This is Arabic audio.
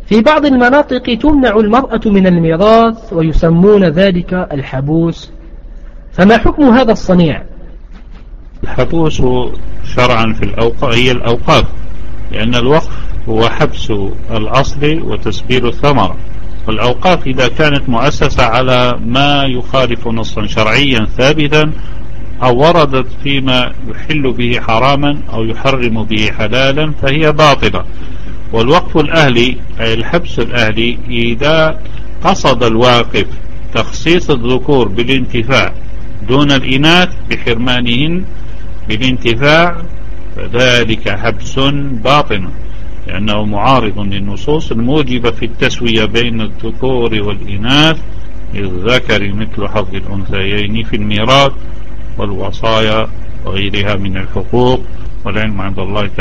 في بعض المناطق تمنع المرأة من الميراث ويسمون ذلك الحبوس، فما حكم هذا الصنيع؟ الحبوس شرعا في الأوقاف هي الأوقاف، لأن الوقف هو حبس الأصل وتسبيل الثمرة، والأوقاف إذا كانت مؤسسة على ما يخالف نصا شرعيا ثابتا أو وردت فيما يحل به حراما أو يحرم به حلالا فهي باطلة. والوقف الأهلي أي الحبس الأهلي إذا قصد الواقف تخصيص الذكور بالانتفاع دون الإناث بحرمانهن بالانتفاع فذلك حبس باطن، لأنه معارض للنصوص الموجبة في التسوية بين الذكور والإناث للذكر مثل حظ الأنثيين في الميراث والوصايا وغيرها من الحقوق، والعلم عند الله تعالى.